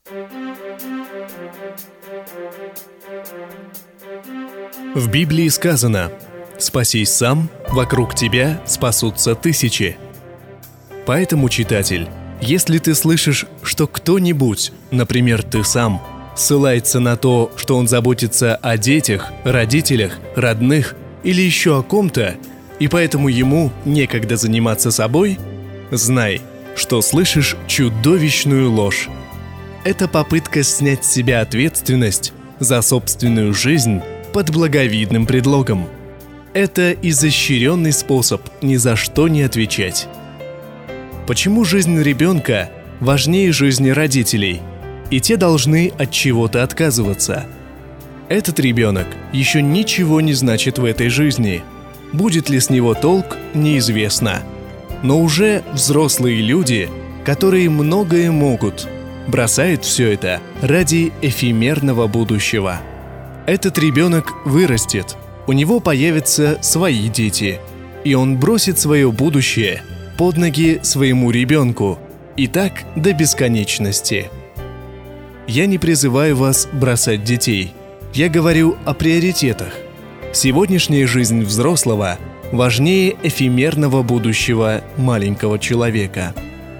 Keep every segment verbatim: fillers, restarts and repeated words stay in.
В Библии сказано: «Спасись сам, вокруг тебя спасутся тысячи». Поэтому, читатель, если ты слышишь, что кто-нибудь, например, ты сам, ссылается на то, что он заботится о детях, родителях, родных или еще о ком-то, и поэтому ему некогда заниматься собой, знай, что слышишь чудовищную ложь. Это попытка снять с себя ответственность за собственную жизнь под благовидным предлогом. Это изощренный способ ни за что не отвечать. Почему жизнь ребенка важнее жизни родителей, и те должны от чего-то отказываться? Этот ребенок еще ничего не значит в этой жизни. Будет ли с него толк, неизвестно. Но уже взрослые люди, которые многое могут, бросают все это ради эфемерного будущего. Этот ребенок вырастет, у него появятся свои дети, и он бросит свое будущее под ноги своему ребенку, и так до бесконечности. Я не призываю вас бросать детей. Я говорю о приоритетах. Сегодняшняя жизнь взрослого важнее эфемерного будущего маленького человека.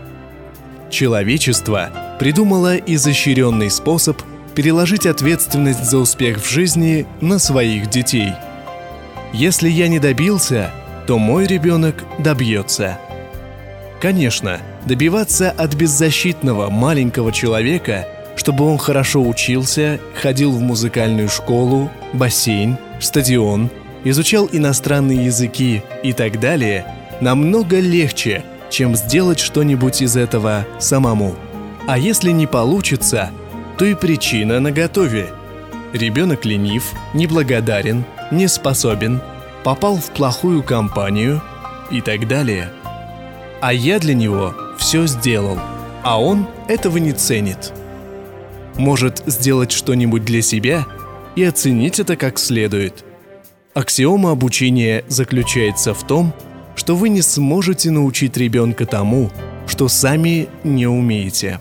Человечество придумало изощренный способ переложить ответственность за успех в жизни на своих детей. Если я не добился, то мой ребенок добьется. Конечно, добиваться от беззащитного маленького человека, чтобы он хорошо учился, ходил в музыкальную школу, бассейн, стадион, изучал иностранные языки и так далее, намного легче, чем сделать что-нибудь из этого самому. А если не получится, то и причина наготове. Ребенок ленив, неблагодарен, не способен, попал в плохую компанию и так далее. А я для него все сделал, а он этого не ценит. Может сделать что-нибудь для себя и оценить это как следует. Аксиома обучения заключается в том, что вы не сможете научить ребенка тому, что сами не умеете.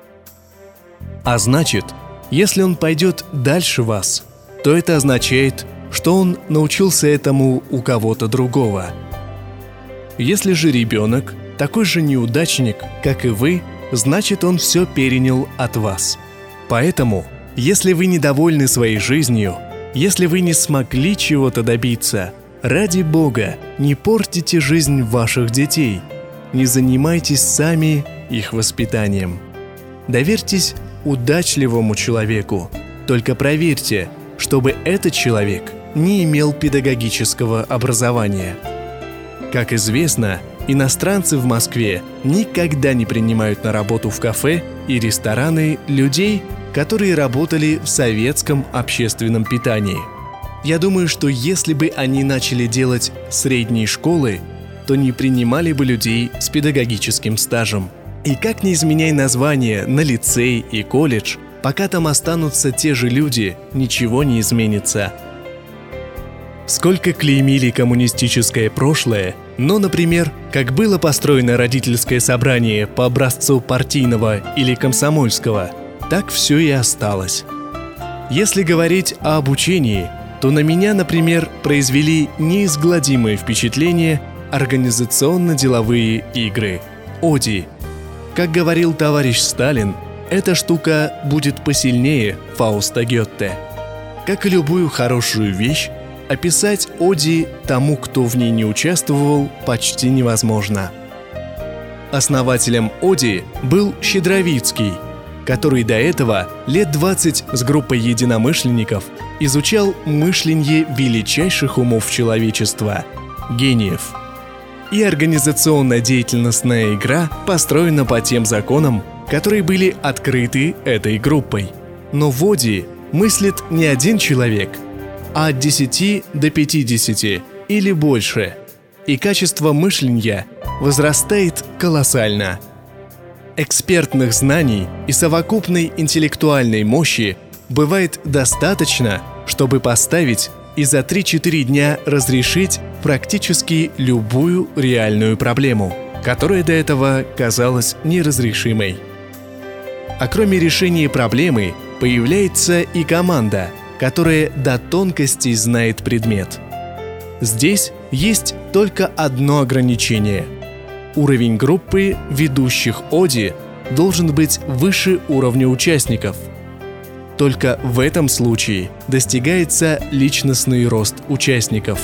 А значит, если он пойдет дальше вас, то это означает, что он научился этому у кого-то другого. Если же ребенок такой же неудачник, как и вы, значит, он все перенял от вас. Поэтому, если вы недовольны своей жизнью, если вы не смогли чего-то добиться, ради Бога, не портите жизнь ваших детей, не занимайтесь сами их воспитанием. Доверьтесь удачливому человеку, только проверьте, чтобы этот человек не имел педагогического образования. Как известно, иностранцы в Москве никогда не принимают на работу в кафе и рестораны людей, которые работали в советском общественном питании. Я думаю, что если бы они начали делать средние школы, то не принимали бы людей с педагогическим стажем. И как ни изменяй название на лицей и колледж, пока там останутся те же люди, ничего не изменится. Сколько клеймили коммунистическое прошлое, но, например, как было построено родительское собрание по образцу партийного или комсомольского, так все и осталось. Если говорить о обучении, то на меня, например, произвели неизгладимое впечатление организационно-деловые игры – ОДИ. Как говорил товарищ Сталин, эта штука будет посильнее Фауста Гёте. Как и любую хорошую вещь, описать ОДИ тому, кто в ней не участвовал, почти невозможно. Основателем ОДИ был Щедровицкий, который до этого лет двадцать с группой единомышленников изучал мышление величайших умов человечества – гениев. И организационно-деятельностная игра построена по тем законам, которые были открыты этой группой. Но в ОДИ мыслит не один человек, а от десяти до пятидесяти или больше. И качество мышления возрастает колоссально. Экспертных знаний и совокупной интеллектуальной мощи бывает достаточно, чтобы поставить и за три-четыре дня разрешить практически любую реальную проблему, которая до этого казалась неразрешимой. А кроме решения проблемы, появляется и команда, которая до тонкостей знает предмет. Здесь есть только одно ограничение. Уровень группы ведущих ОДИ должен быть выше уровня участников. Только в этом случае достигается личностный рост участников.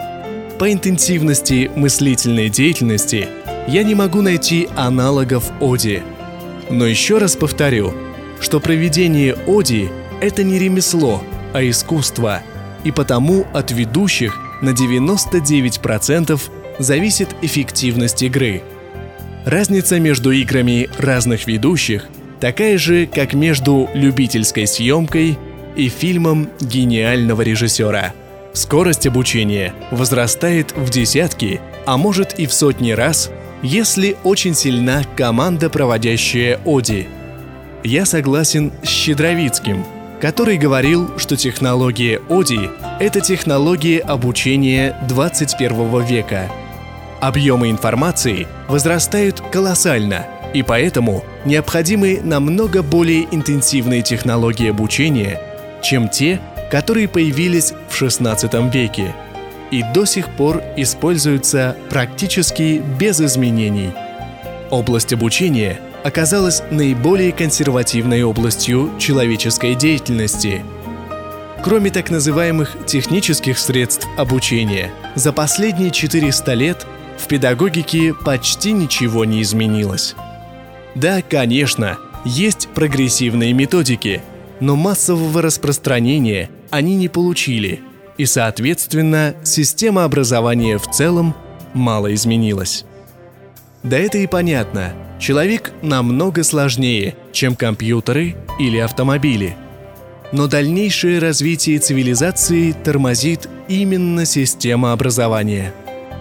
По интенсивности мыслительной деятельности я не могу найти аналогов ОДИ. Но еще раз повторю, что проведение ОДИ – это не ремесло, а искусство, и потому от ведущих на девяносто девять процентов зависит эффективность игры. Разница между играми разных ведущих такая же, как между любительской съемкой и фильмом гениального режиссера. Скорость обучения возрастает в десятки, а может и в сотни раз, если очень сильна команда, проводящая ОДИ. Я согласен с Щедровицким, который говорил, что технология ОДИ – это технология обучения двадцать первого века. Объемы информации возрастают колоссально, и поэтому необходимы намного более интенсивные технологии обучения, чем те, которые появились в шестнадцатом веке и до сих пор используются практически без изменений. Область обучения оказалась наиболее консервативной областью человеческой деятельности. Кроме так называемых технических средств обучения, за последние четыреста лет в педагогике почти ничего не изменилось. Да, конечно, есть прогрессивные методики, но массового распространения они не получили, и, соответственно, система образования в целом мало изменилась. Да это и понятно, человек намного сложнее, чем компьютеры или автомобили. Но дальнейшее развитие цивилизации тормозит именно система образования.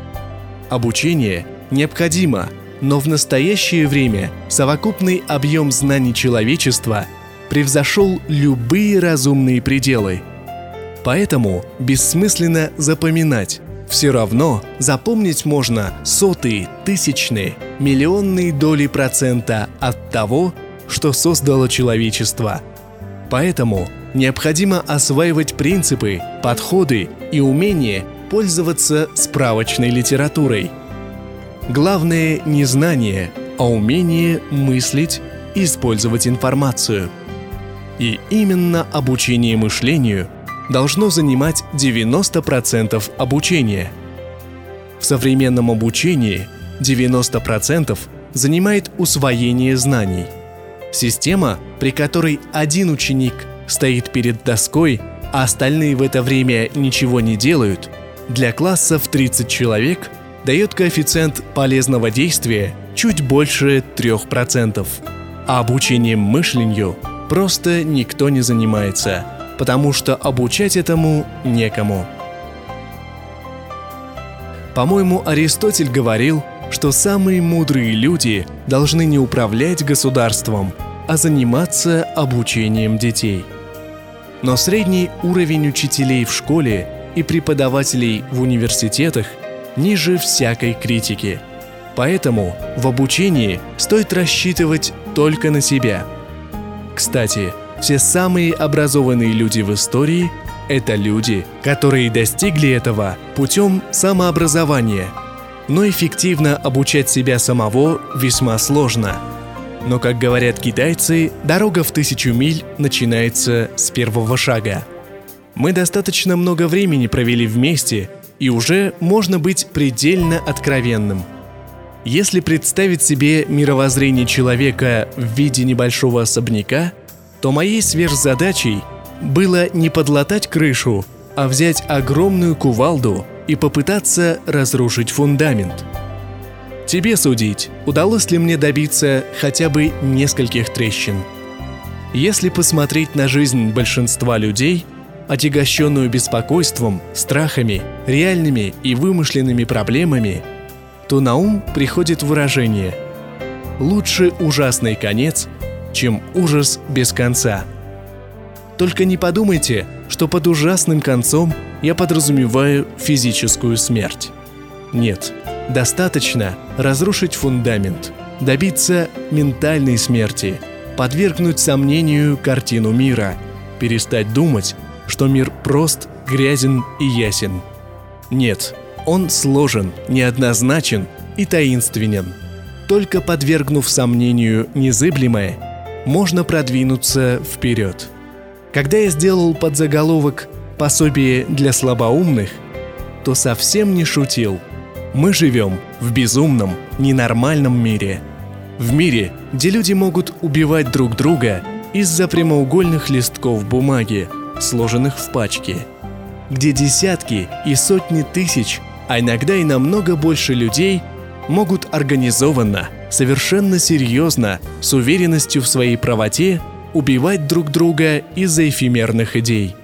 Обучение необходимо, но в настоящее время совокупный объем знаний человечества превзошел любые разумные пределы. Поэтому бессмысленно запоминать. Все равно запомнить можно сотые, тысячные, миллионные доли процента от того, что создало человечество. Поэтому необходимо осваивать принципы, подходы и умения пользоваться справочной литературой. Главное не знание, а умение мыслить и использовать информацию. И именно обучение мышлению должно занимать девяносто процентов обучения. В современном обучении девяносто процентов занимает усвоение знаний. Система, при которой один ученик стоит перед доской, а остальные в это время ничего не делают, для класса в тридцать человек дает коэффициент полезного действия чуть больше трех процентов. А обучением мышлению просто никто не занимается, потому что обучать этому некому. По-моему, Аристотель говорил, что самые мудрые люди должны не управлять государством, а заниматься обучением детей. Но средний уровень учителей в школе и преподавателей в университетах ниже всякой критики. Поэтому в обучении стоит рассчитывать только на себя. Кстати, все самые образованные люди в истории – это люди, которые достигли этого путем самообразования. Но эффективно обучать себя самого весьма сложно. Но, как говорят китайцы, дорога в тысячу миль начинается с первого шага. Мы достаточно много времени провели вместе, и уже можно быть предельно откровенным. Если представить себе мировоззрение человека в виде небольшого особняка, то моей сверхзадачей было не подлатать крышу, а взять огромную кувалду и попытаться разрушить фундамент. Тебе судить, удалось ли мне добиться хотя бы нескольких трещин. Если посмотреть на жизнь большинства людей, отягощенную беспокойством, страхами, реальными и вымышленными проблемами, то на ум приходит выражение «лучше ужасный конец, чем ужас без конца». Только не подумайте, что под ужасным концом я подразумеваю физическую смерть. Нет, достаточно разрушить фундамент, добиться ментальной смерти, подвергнуть сомнению картину мира, перестать думать, что мир прост, грязен и ясен. Нет, он сложен, неоднозначен и таинственен. Только подвергнув сомнению незыблемое, можно продвинуться вперед. Когда я сделал подзаголовок «Пособие для слабоумных», то совсем не шутил. Мы живем в безумном, ненормальном мире. В мире, где люди могут убивать друг друга из-за прямоугольных листков бумаги, сложенных в пачки. Где десятки и сотни тысяч, а иногда и намного больше людей могут организованно, совершенно серьезно, с уверенностью в своей правоте убивать друг друга из-за эфемерных идей.